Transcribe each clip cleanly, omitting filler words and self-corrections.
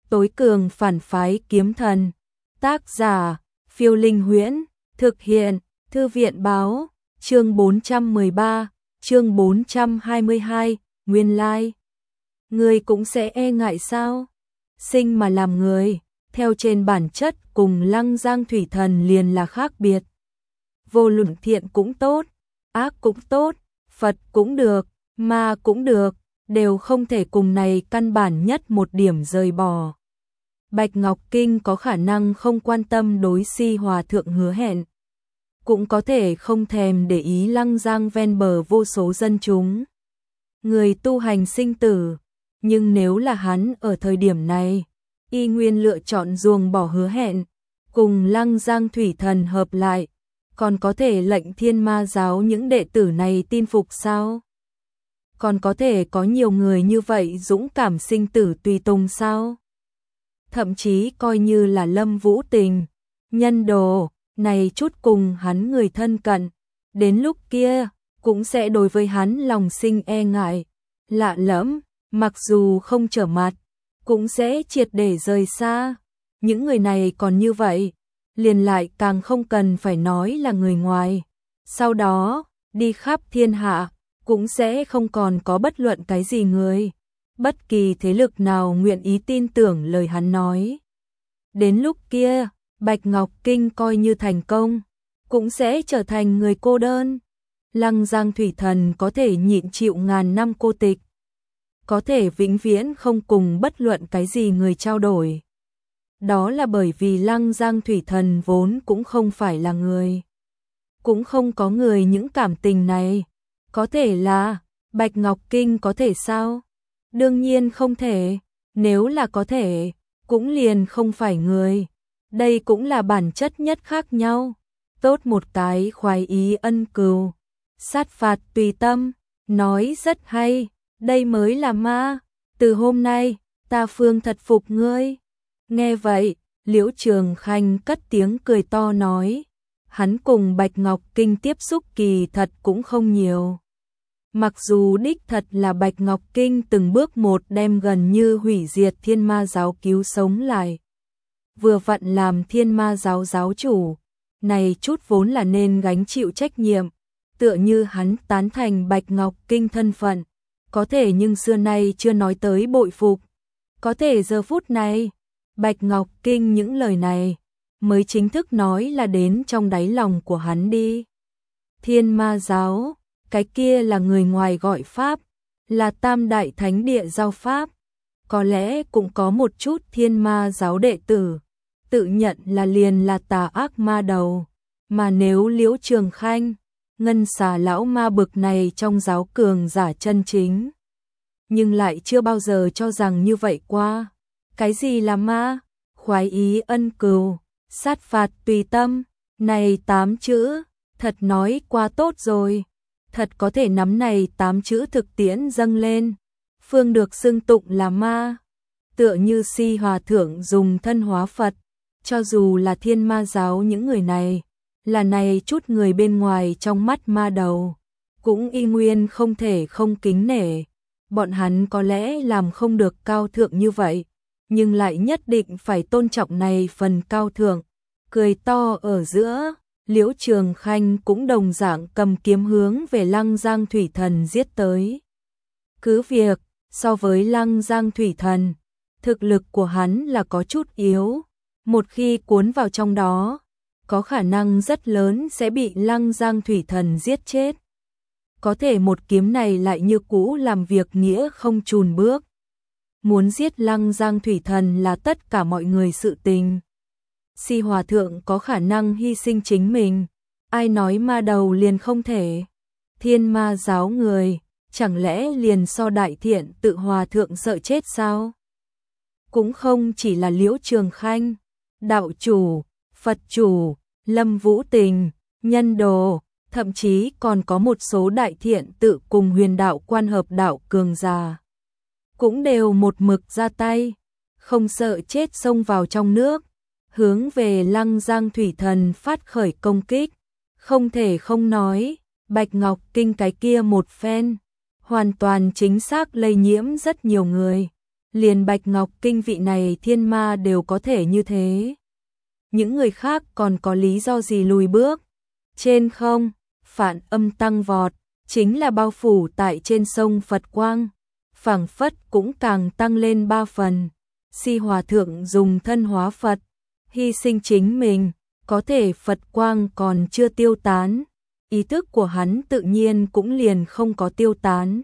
tối cường phản phái kiếm thần. Tác giả, Phiêu Linh Huyễn, thực hiện, Thư viện báo, chương 413, chương 422, nguyên lai. Người cũng sẽ e ngại sao? Sinh mà làm người, theo trên bản chất cùng Lăng Giang Thủy Thần liền là khác biệt. Vô luận thiện cũng tốt, ác cũng tốt, Phật cũng được, ma cũng được, đều không thể cùng này căn bản nhất một điểm rời bỏ. Bạch Ngọc Kinh có khả năng không quan tâm đối Si Hòa Thượng hứa hẹn, cũng có thể không thèm để ý Lăng Giang ven bờ vô số dân chúng. Người tu hành sinh tử, nhưng nếu là hắn ở thời điểm này, y nguyên lựa chọn ruồng bỏ hứa hẹn, cùng Lăng Giang Thủy Thần hợp lại, còn có thể lệnh Thiên Ma giáo những đệ tử này tin phục sao? Còn có thể có nhiều người như vậy dũng cảm sinh tử tùy tùng sao? Thậm chí coi như là Lâm Vũ Tình, Nhân Đồ, này chút cùng hắn người thân cận, đến lúc kia cũng sẽ đối với hắn lòng sinh e ngại, lạ lẫm, mặc dù không trở mặt, cũng sẽ triệt để rời xa. Những người này còn như vậy, liền lại càng không cần phải nói là người ngoài. Sau đó, đi khắp thiên hạ, cũng sẽ không còn có bất luận cái gì người, bất kỳ thế lực nào nguyện ý tin tưởng lời hắn nói. Đến lúc kia, Bạch Ngọc Kinh coi như thành công, cũng sẽ trở thành người cô đơn. Lăng Giang Thủy Thần có thể nhịn chịu ngàn năm cô tịch, có thể vĩnh viễn không cùng bất luận cái gì người trao đổi. Đó là bởi vì Lăng Giang Thủy Thần vốn cũng không phải là người, cũng không có người những cảm tình này. Có thể là Bạch Ngọc Kinh có thể sao? Đương nhiên không thể, nếu là có thể, cũng liền không phải người. Đây cũng là bản chất nhất khác nhau. Tốt một cái khoái ý ân cừu, sát phạt tùy tâm, nói rất hay, đây mới là ma. Từ hôm nay, ta phương thật phục ngươi. Nghe vậy, Liễu Trường Khanh cất tiếng cười to nói, hắn cùng Bạch Ngọc Kinh tiếp xúc kỳ thật cũng không nhiều. Mặc dù đích thật là Bạch Ngọc Kinh từng bước một đem gần như hủy diệt Thiên Ma giáo cứu sống lại. Vừa vặn làm Thiên Ma giáo giáo chủ, này chút vốn là nên gánh chịu trách nhiệm, tựa như hắn tán thành Bạch Ngọc Kinh thân phận, có thể nhưng xưa nay chưa nói tới bội phục. Có thể giờ phút này, Bạch Ngọc Kinh những lời này mới chính thức nói là đến trong đáy lòng của hắn đi. Thiên Ma giáo, cái kia là người ngoài gọi pháp, là tam đại thánh địa giao pháp. Có lẽ cũng có một chút Thiên Ma giáo đệ tử tự nhận là liền là tà ác ma đầu, mà nếu Liễu Trường Khanh, Ngân Xà lão ma bực này trong giáo cường giả chân chính, nhưng lại chưa bao giờ cho rằng như vậy qua. Cái gì là ma? Khoái ý ân cừu, sát phạt tùy tâm, này 8 chữ, thật nói quá tốt rồi. Thật có thể nắm này 8 chữ thực tiễn dâng lên, phương được xưng tụng là ma. Tựa như Si Hòa Thượng dùng thân hóa Phật, cho dù là Thiên Ma giáo những người này, là này chút người bên ngoài trong mắt ma đầu, cũng y nguyên không thể không kính nể. Bọn hắn có lẽ làm không được cao thượng như vậy, nhưng lại nhất định phải tôn trọng này phần cao thượng. Cười to ở giữa, Liễu Trường Khanh cũng đồng dạng cầm kiếm hướng về Lăng Giang Thủy Thần giết tới. Cứ việc, so với Lăng Giang Thủy Thần, thực lực của hắn là có chút yếu, một khi cuốn vào trong đó, có khả năng rất lớn sẽ bị Lăng Giang Thủy Thần giết chết. Có thể một kiếm này lại như cũ làm việc nghĩa không chùn bước. Muốn giết Lăng Giang Thủy Thần là tất cả mọi người sự tình. Si Hòa Thượng có khả năng hy sinh chính mình, ai nói ma đầu liền không thể. Thiên Ma giáo người, chẳng lẽ liền so đại thiện tự Hòa Thượng sợ chết sao? Cũng không chỉ là Liễu Trường Khanh, đạo chủ, Phật chủ, Lâm Vũ Tình, Nhân Đồ, thậm chí còn có một số đại thiện tự cùng Huyền Đạo Quan hợp đạo cường giả, cũng đều một mực ra tay, không sợ chết xông vào trong nước, hướng về Lăng Giang Thủy Thần phát khởi công kích. Không thể không nói, Bạch Ngọc Kinh cái kia một phen, hoàn toàn chính xác lây nhiễm rất nhiều người, liền Bạch Ngọc Kinh vị này thiên ma đều có thể như thế. Những người khác còn có lý do gì lùi bước? Trên không, phản âm tăng vọt, chính là bao phủ tại trên sông Phật quang, phảng phất cũng càng tăng lên 3 phần. Si Hòa Thượng dùng thân hóa Phật, hy sinh chính mình, có thể Phật quang còn chưa tiêu tán, ý thức của hắn tự nhiên cũng liền không có tiêu tán.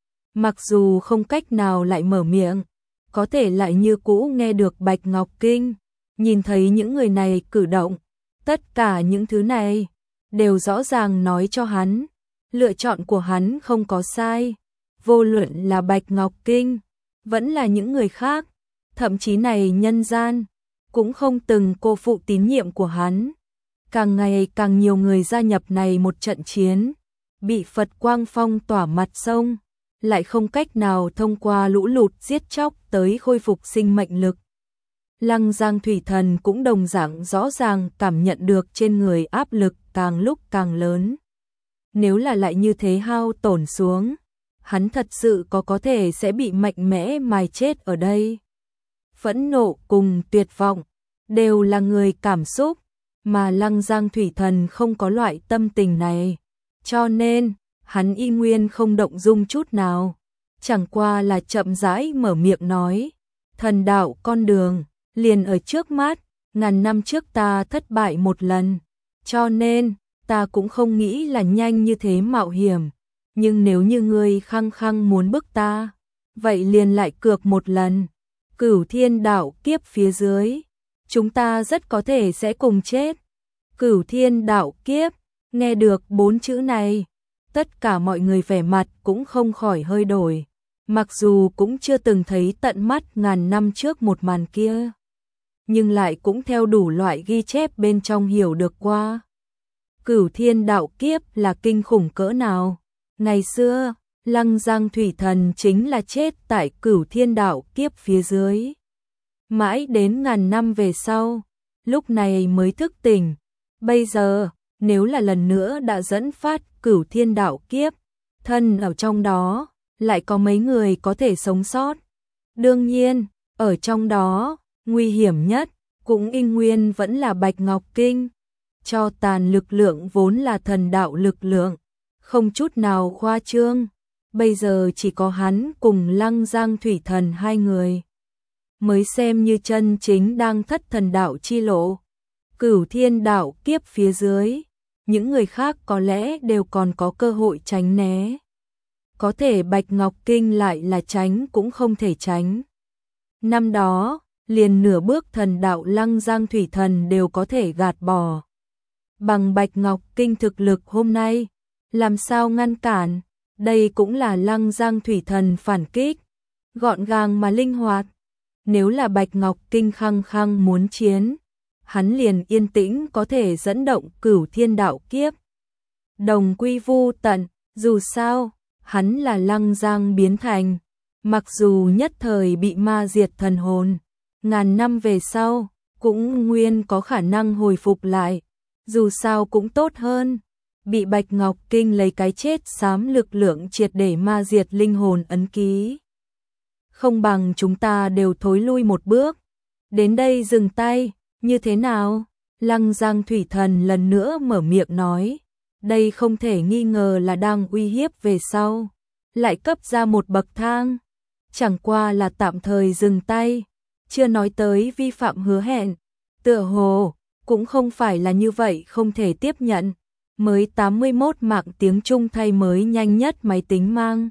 Mặc dù không cách nào lại mở miệng, có thể lại như cũ nghe được Bạch Ngọc Kinh, nhìn thấy những người này cử động, tất cả những thứ này đều rõ ràng nói cho hắn, lựa chọn của hắn không có sai, vô luận là Bạch Ngọc Kinh, vẫn là những người khác, thậm chí này nhân gian, cũng không từng cô phụ tín nhiệm của hắn. Càng ngày càng nhiều người gia nhập này một trận chiến, bị Phật quang phong tỏa mặt sông, lại không cách nào thông qua lũ lụt giết chóc tới khôi phục sinh mệnh lực. Lăng Giang Thủy Thần cũng đồng dạng rõ ràng cảm nhận được trên người áp lực càng lúc càng lớn. Nếu là lại như thế hao tổn xuống, hắn thật sự có thể sẽ bị mạnh mẽ mài chết ở đây. Phẫn nộ cùng tuyệt vọng đều là người cảm xúc, mà Lăng Giang Thủy Thần không có loại tâm tình này, cho nên hắn y nguyên không động dung chút nào, chẳng qua là chậm rãi mở miệng nói, thần đạo con đường liền ở trước mắt, ngàn năm trước ta thất bại một lần, cho nên ta cũng không nghĩ là nhanh như thế mạo hiểm, nhưng nếu như ngươi khăng khăng muốn bức ta, vậy liền lại cược một lần. Cửu Thiên đạo kiếp phía dưới, chúng ta rất có thể sẽ cùng chết. Cửu Thiên đạo kiếp, nghe được 4 chữ này, tất cả mọi người vẻ mặt cũng không khỏi hơi đổi, mặc dù cũng chưa từng thấy tận mắt ngàn năm trước một màn kia, nhưng lại cũng theo đủ loại ghi chép bên trong hiểu được qua. Cửu Thiên đạo kiếp là kinh khủng cỡ nào? Ngày xưa, Lăng Giang Thủy Thần chính là chết tại Cửu Thiên đạo kiếp phía dưới. Mãi đến ngàn năm về sau, lúc này mới thức tỉnh. Bây giờ, nếu là lần nữa đã dẫn phát Cửu Thiên đạo kiếp, thân ở trong đó, lại có mấy người có thể sống sót. Đương nhiên, ở trong đó, nguy hiểm nhất, cũng y nguyên vẫn là Bạch Ngọc Kinh. Cho tàn lực lượng vốn là thần đạo lực lượng, không chút nào khoa trương. Bây giờ chỉ có hắn cùng Lăng Giang Thủy Thần hai người, mới xem như chân chính đang thất thần đạo chi lộ. Cửu Thiên đạo kiếp phía dưới, những người khác có lẽ đều còn có cơ hội tránh né. Có thể Bạch Ngọc Kinh lại là tránh cũng không thể tránh. Năm đó, liền nửa bước thần đạo Lăng Giang Thủy Thần đều có thể gạt bỏ. Bằng Bạch Ngọc Kinh thực lực hôm nay, làm sao ngăn cản? Đây cũng là Lăng Giang Thủy Thần phản kích, gọn gàng mà linh hoạt. Nếu là Bạch Ngọc Kinh khăng khăng muốn chiến, hắn liền yên tĩnh có thể dẫn động Cửu Thiên đạo kiếp. Đồng quy vu tận, dù sao, hắn là Lăng Giang biến thành, mặc dù nhất thời bị ma diệt thần hồn, ngàn năm về sau, cũng nguyên có khả năng hồi phục lại, dù sao cũng tốt hơn. Bị Bạch Ngọc Kinh lấy cái chết xám lực lượng triệt để ma diệt linh hồn ấn ký. Không bằng chúng ta đều thối lui một bước. Đến đây dừng tay, như thế nào? Lăng Giang Thủy Thần lần nữa mở miệng nói. Đây không thể nghi ngờ là đang uy hiếp về sau. Lại cấp ra một bậc thang. Chẳng qua là tạm thời dừng tay. Chưa nói tới vi phạm hứa hẹn. Tựa hồ, cũng không phải là như vậy không thể tiếp nhận. Mới 81 mạng tiếng Trung thay mới nhanh nhất máy tính mang.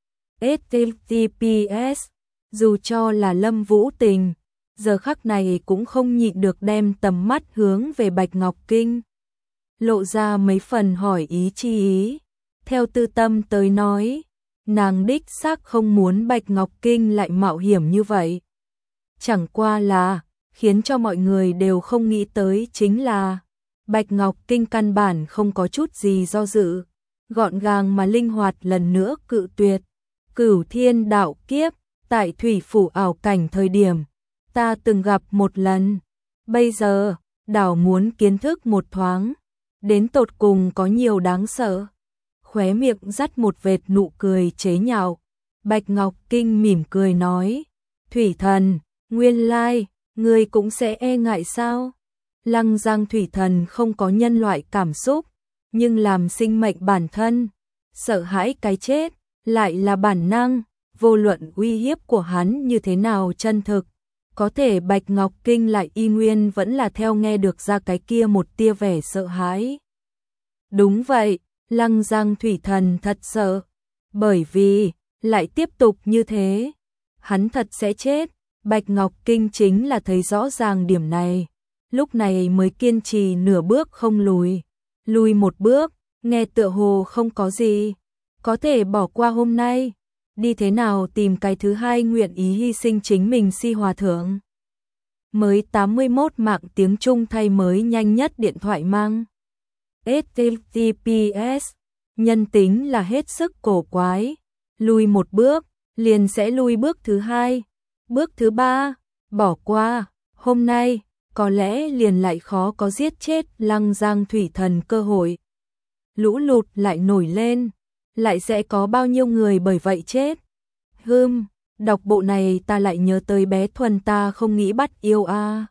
HTTPS, dù cho là Lâm Vũ Tình, giờ khắc này cũng không nhịn được đem tầm mắt hướng về Bạch Ngọc Kinh. Lộ ra mấy phần hỏi ý chi ý. Theo tư tâm tới nói, nàng đích xác không muốn Bạch Ngọc Kinh lại mạo hiểm như vậy. Chẳng qua là, khiến cho mọi người đều không nghĩ tới chính là Bạch Ngọc Kinh căn bản không có chút gì do dự, gọn gàng mà linh hoạt lần nữa cự tuyệt. Cửu Thiên đạo kiếp, tại thủy phủ ảo cảnh thời điểm, ta từng gặp một lần. Bây giờ, đảo muốn kiến thức một thoáng, đến tột cùng có nhiều đáng sợ. Khóe miệng dắt một vệt nụ cười chế nhạo, Bạch Ngọc Kinh mỉm cười nói, Thủy thần, nguyên lai, ngươi cũng sẽ e ngại sao? Lăng Giang thủy thần không có nhân loại cảm xúc, nhưng làm sinh mệnh bản thân, sợ hãi cái chết, lại là bản năng, vô luận uy hiếp của hắn như thế nào chân thực. Có thể Bạch Ngọc Kinh lại y nguyên vẫn là theo nghe được ra cái kia một tia vẻ sợ hãi. Đúng vậy, Lăng Giang thủy thần thật sợ, bởi vì, lại tiếp tục như thế, hắn thật sẽ chết. Bạch Ngọc Kinh chính là thấy rõ ràng điểm này, lúc này mới kiên trì nửa bước không lùi. Lùi một bước, nghe tựa hồ không có gì, có thể bỏ qua hôm nay, đi thế nào tìm cái thứ hai nguyện ý hy sinh chính mình Si Hòa Thượng. Mới 81 mạng tiếng Trung thay mới nhanh nhất điện thoại mang HTTPS, nhân tính là hết sức cổ quái, lùi một bước, liền sẽ lùi bước thứ hai, bước thứ ba, bỏ qua, hôm nay, có lẽ liền lại khó có giết chết Lăng Giang thủy thần cơ hội. Lũ lụt lại nổi lên, lại sẽ có bao nhiêu người bởi vậy chết. Đọc bộ này ta lại nhớ tới bé Thuần ta không nghĩ bắt yêu a.